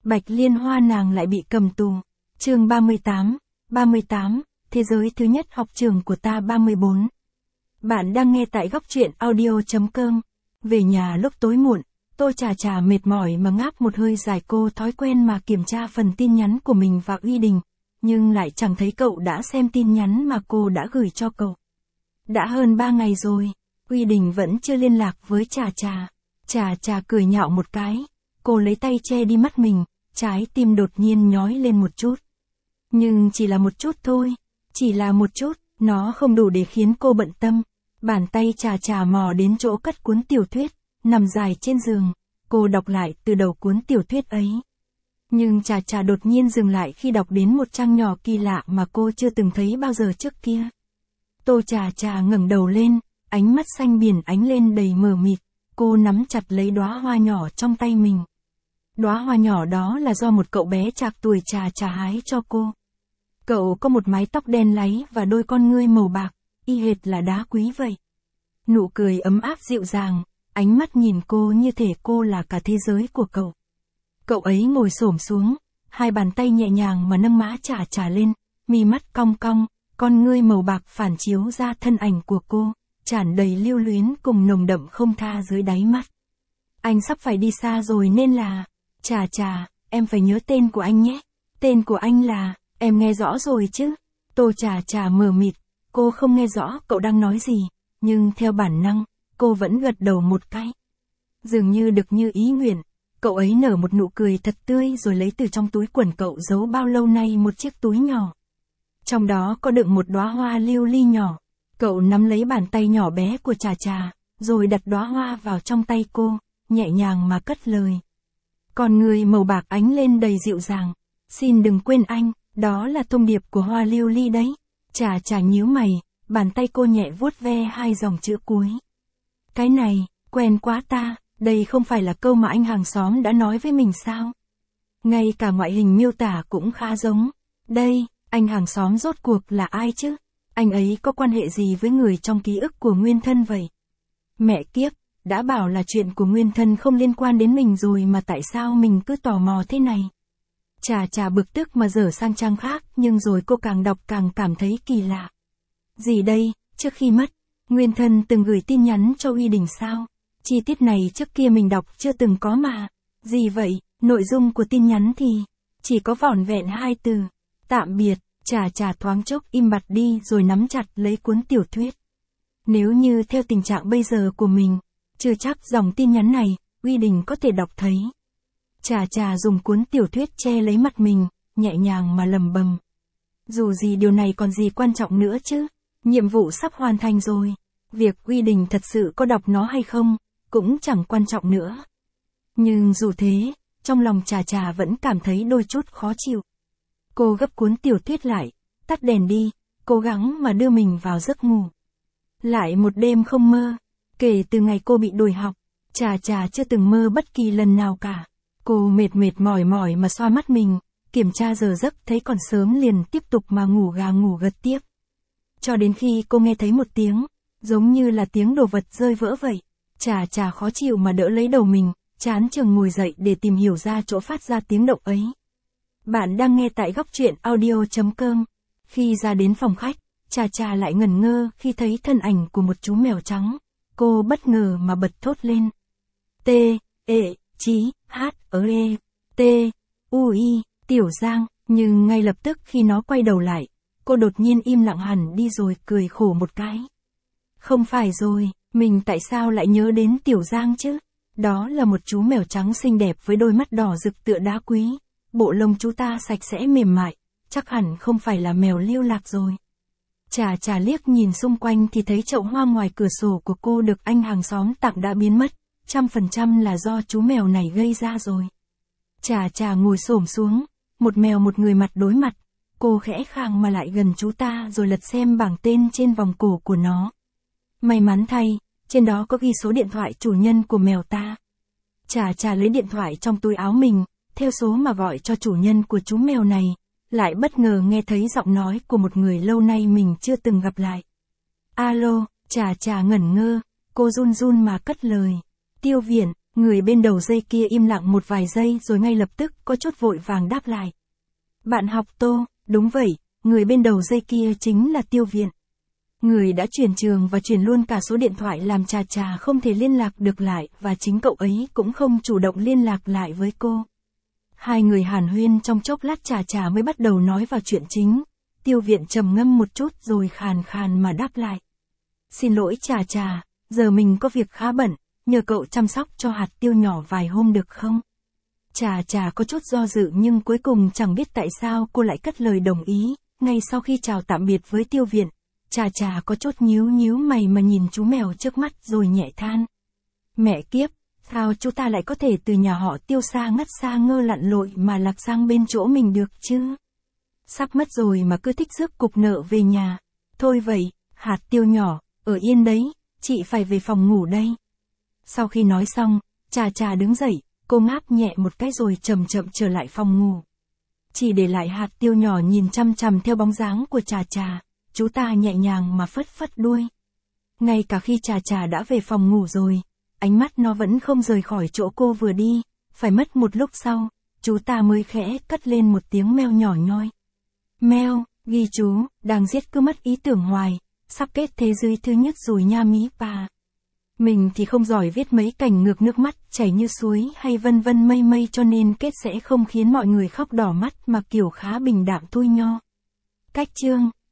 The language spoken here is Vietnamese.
Bạch Liên Hoa nàng lại bị cầm tù. Chương 38, thế giới thứ nhất học trường của ta 34. Bạn đang nghe tại góc truyện audio.com. Về nhà lúc tối muộn, Tô Trà Trà mệt mỏi mà ngáp một hơi dài, cô thói quen mà kiểm tra phần tin nhắn của mình và Uy Đình, nhưng lại chẳng thấy cậu đã xem tin nhắn mà cô đã gửi cho cậu. Đã hơn 3 ngày rồi, Uy Đình vẫn chưa liên lạc với Trà Trà. Trà Trà cười nhạo một cái, cô lấy tay che đi mắt mình, trái tim đột nhiên nhói lên một chút. Nhưng chỉ là một chút thôi, chỉ là một chút, nó không đủ để khiến cô bận tâm. Bàn tay Trà Trà mò đến chỗ cất cuốn tiểu thuyết, nằm dài trên giường, cô đọc lại từ đầu cuốn tiểu thuyết ấy. Nhưng Trà Trà đột nhiên dừng lại khi đọc đến một trang nhỏ kỳ lạ mà cô chưa từng thấy bao giờ trước kia. Tô Trà Trà ngẩng đầu lên, ánh mắt xanh biển ánh lên đầy mờ mịt, cô nắm chặt lấy đóa hoa nhỏ trong tay mình. Đóa hoa nhỏ đó là do một cậu bé trạc tuổi Trà Trà hái cho cô. Cậu có một mái tóc đen láy và đôi con ngươi màu bạc, y hệt là đá quý vậy. Nụ cười ấm áp dịu dàng, ánh mắt nhìn cô như thể cô là cả thế giới của cậu. Cậu ấy ngồi xổm xuống, hai bàn tay nhẹ nhàng mà nâng má Trà Trà lên, mi mắt cong cong, con ngươi màu bạc phản chiếu ra thân ảnh của cô, tràn đầy lưu luyến cùng nồng đậm không tha dưới đáy mắt. Anh sắp phải đi xa rồi nên là, Trà Trà, em phải nhớ tên của anh nhé. Tên của anh là, em nghe rõ rồi chứ? Tô Trà Trà mờ mịt, cô không nghe rõ cậu đang nói gì, nhưng theo bản năng, cô vẫn gật đầu một cái. Dường như được như ý nguyện, cậu ấy nở một nụ cười thật tươi rồi lấy từ trong túi quần cậu giấu bao lâu nay một chiếc túi nhỏ. Trong đó có đựng một đóa hoa lưu ly nhỏ. Cậu nắm lấy bàn tay nhỏ bé của Trà Trà, rồi đặt đóa hoa vào trong tay cô, nhẹ nhàng mà cất lời. Con người màu bạc ánh lên đầy dịu dàng. Xin đừng quên anh, đó là thông điệp của hoa lưu ly đấy. Trà Trà nhíu mày, bàn tay cô nhẹ vuốt ve hai dòng chữ cuối. Cái này, quen quá ta, đây không phải là câu mà anh hàng xóm đã nói với mình sao? Ngay cả ngoại hình miêu tả cũng khá giống. Đây, anh hàng xóm rốt cuộc là ai chứ? Anh ấy có quan hệ gì với người trong ký ức của Nguyên Thân vậy? Mẹ kiếp, đã bảo là chuyện của Nguyên Thân không liên quan đến mình rồi mà tại sao mình cứ tò mò thế này? Trà Trà bực tức mà dở sang trang khác, nhưng rồi cô càng đọc càng cảm thấy kỳ lạ. Gì đây, trước khi mất, Nguyên Thân từng gửi tin nhắn cho Uy Đình sao? Chi tiết này trước kia mình đọc chưa từng có mà. Gì vậy, nội dung của tin nhắn thì chỉ có vỏn vẹn 2 từ. Tạm biệt. Trà Trà thoáng chốc im bặt đi rồi nắm chặt lấy cuốn tiểu thuyết. Nếu như theo tình trạng bây giờ của mình, chưa chắc dòng tin nhắn này, Uy Đình có thể đọc thấy. Trà Trà dùng cuốn tiểu thuyết che lấy mặt mình, nhẹ nhàng mà lẩm bẩm. Dù gì điều này còn gì quan trọng nữa chứ, nhiệm vụ sắp hoàn thành rồi. Việc Uy Đình thật sự có đọc nó hay không, cũng chẳng quan trọng nữa. Nhưng dù thế, trong lòng Trà Trà vẫn cảm thấy đôi chút khó chịu. Cô gấp cuốn tiểu thuyết lại, tắt đèn đi, cố gắng mà đưa mình vào giấc ngủ. Lại một đêm không mơ, kể từ ngày cô bị đuổi học, Trà Trà chưa từng mơ bất kỳ lần nào cả. Cô mệt mỏi mà xoa mắt mình, kiểm tra giờ giấc thấy còn sớm liền tiếp tục mà ngủ gà ngủ gật tiếp. Cho đến khi cô nghe thấy một tiếng, giống như là tiếng đồ vật rơi vỡ vậy. Trà Trà khó chịu mà đỡ lấy đầu mình, chán chừng ngồi dậy để tìm hiểu ra chỗ phát ra tiếng động ấy. Bạn đang nghe tại góc truyện audio.com. Khi ra đến phòng khách, Trà Trà lại ngẩn ngơ khi thấy thân ảnh của một chú mèo trắng. Cô bất ngờ mà bật thốt lên. T-E-C-H-E-T-U-I, Tiểu Giang, nhưng ngay lập tức khi nó quay đầu lại, cô đột nhiên im lặng hẳn đi rồi cười khổ một cái. Không phải rồi, mình tại sao lại nhớ đến Tiểu Giang chứ? Đó là một chú mèo trắng xinh đẹp với đôi mắt đỏ rực tựa đá quý. Bộ lông chú ta sạch sẽ mềm mại, chắc hẳn không phải là mèo lưu lạc rồi. Trà Trà liếc nhìn xung quanh thì thấy chậu hoa ngoài cửa sổ của cô được anh hàng xóm tặng đã biến mất, 100% là do chú mèo này gây ra rồi. Trà Trà ngồi xổm xuống, một mèo một người mặt đối mặt, cô khẽ khàng mà lại gần chú ta rồi lật xem bảng tên trên vòng cổ của nó. May mắn thay, trên đó có ghi số điện thoại chủ nhân của mèo ta. Trà Trà lấy điện thoại trong túi áo mình, theo số mà gọi cho chủ nhân của chú mèo này, lại bất ngờ nghe thấy giọng nói của một người lâu nay mình chưa từng gặp lại. Alo, Trà Trà ngẩn ngơ, cô run run mà cất lời. Tiêu Viễn, Người bên đầu dây kia im lặng một vài giây rồi ngay lập tức có chút vội vàng đáp lại. Bạn học Tô, đúng vậy, người bên đầu dây kia chính là Tiêu Viện. Người đã chuyển trường và chuyển luôn cả số điện thoại làm Trà Trà không thể liên lạc được lại và chính cậu ấy cũng không chủ động liên lạc lại với cô. Hai người hàn huyên trong chốc lát Trà Trà mới bắt đầu nói vào chuyện chính. Tiêu Viện trầm ngâm một chút rồi khàn khàn mà đáp lại. Xin lỗi Trà Trà, giờ mình có việc khá bận, nhờ cậu chăm sóc cho hạt tiêu nhỏ vài hôm được không? Trà Trà có chút do dự nhưng cuối cùng chẳng biết tại sao cô lại cất lời đồng ý. Ngay sau khi chào tạm biệt với Tiêu Viện, Trà Trà có chút nhíu mày mà nhìn chú mèo trước mắt rồi nhẹ than. Mẹ kiếp, sao chú ta lại có thể từ nhà họ Tiêu xa ngắt xa ngơ lặn lội mà lạc sang bên chỗ mình được chứ? Sắp mất rồi mà cứ thích rước cục nợ về nhà. Thôi vậy, hạt tiêu nhỏ, ở yên đấy, chị phải về phòng ngủ đây. Sau khi nói xong, Trà Trà đứng dậy, cô ngáp nhẹ một cái rồi chậm trở lại phòng ngủ. Chỉ để lại hạt tiêu nhỏ nhìn chăm chằm theo bóng dáng của Trà Trà, chú ta nhẹ nhàng mà phất đuôi. Ngay cả khi Trà Trà đã về phòng ngủ rồi, ánh mắt nó vẫn không rời khỏi chỗ cô vừa đi, phải mất một lúc sau, chú ta mới khẽ cất lên một tiếng meo nhỏ nhoi. Meo, ghi chú, đang giết cứ mất ý tưởng hoài, sắp kết thế giới thứ nhất rồi nha mí bà. Mình thì không giỏi viết mấy cảnh ngược nước mắt chảy như suối hay vân vân mây cho nên kết sẽ không khiến mọi người khóc đỏ mắt mà kiểu khá bình đạm thui nho. Cách chương